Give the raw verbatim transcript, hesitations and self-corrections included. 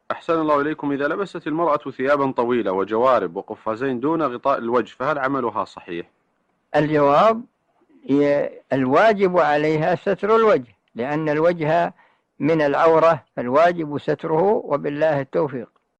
أحسن الله إليكم، إذا لبست المرأة ثيابا طويلة وجوارب وقفازين دون غطاء الوجه فهل عملها صحيح؟ الجواب: الواجب عليها ستر الوجه، لأن الوجه من العورة، الواجب ستره، وبالله التوفيق.